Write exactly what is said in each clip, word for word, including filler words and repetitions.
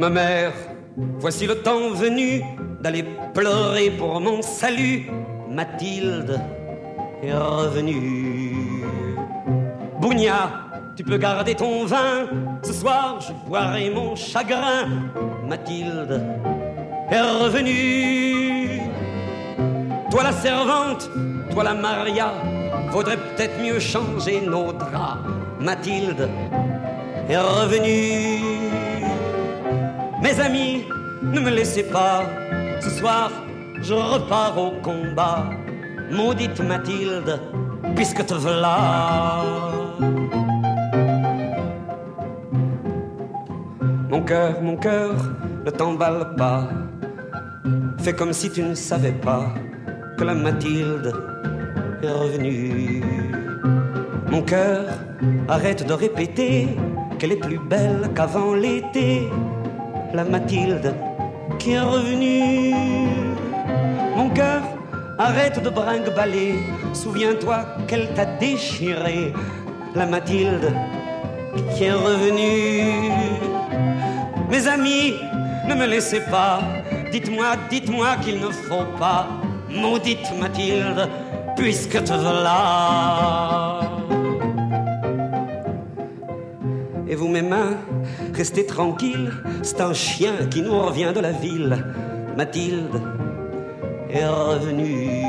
Ma mère, voici le temps venu d'aller pleurer pour mon salut. Mathilde est revenue. Bougna, tu peux garder ton vin. Ce soir, je boirai mon chagrin. Mathilde est revenue. Toi la servante, toi la Maria, vaudrait peut-être mieux changer nos draps. Mathilde est revenue. Mes amis, ne me laissez pas. Ce soir, je repars au combat. Maudite Mathilde, puisque te voilà. Mon cœur, mon cœur, ne t'emballe pas. Fais comme si tu ne savais pas que la Mathilde est revenue. Mon cœur, arrête de répéter qu'elle est plus belle qu'avant l'été. La Mathilde qui est revenue. Mon cœur, arrête de brinque-baller. Souviens-toi qu'elle t'a déchiré. La Mathilde qui est revenue. Mes amis, ne me laissez pas. Dites-moi, dites-moi qu'il ne faut pas. Maudite Mathilde, puisque te voilà. Et vous, mes mains, restez tranquilles. C'est un chien qui nous revient de la ville. Mathilde est revenue.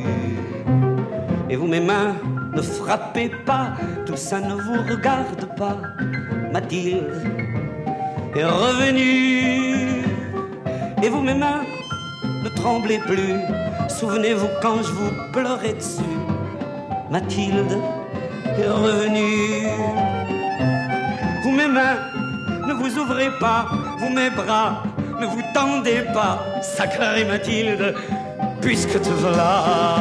Et vous, mes mains, ne frappez pas. Tout ça ne vous regarde pas. Mathilde est revenue. Et vous, mes mains, ne tremblez plus. Souvenez-vous quand je vous pleurais dessus. Mathilde est revenue. Vous, mes mains, ne vous ouvrez pas. Vous, mes bras, ne vous tendez pas. Sacrée Mathilde, puisque te voilà.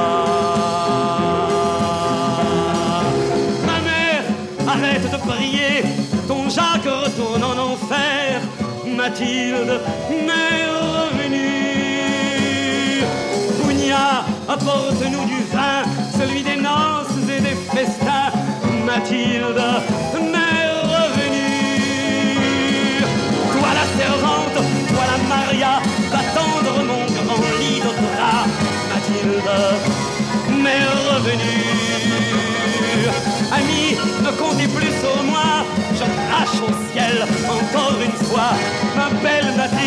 Ma mère, arrête de prier. Ton Jacques retourne en enfer. Mathilde m'est revenue. Bougna, apporte-nous du vin, celui des noces et des festins. Mathilde m'est revenue. Toi la servante, toi la Maria, va tendre mon grand lit de drap. Mathilde m'est revenue. Amis, ne comptez plus sur moi. Je crache au ciel encore une fois. Ma belle Mathilde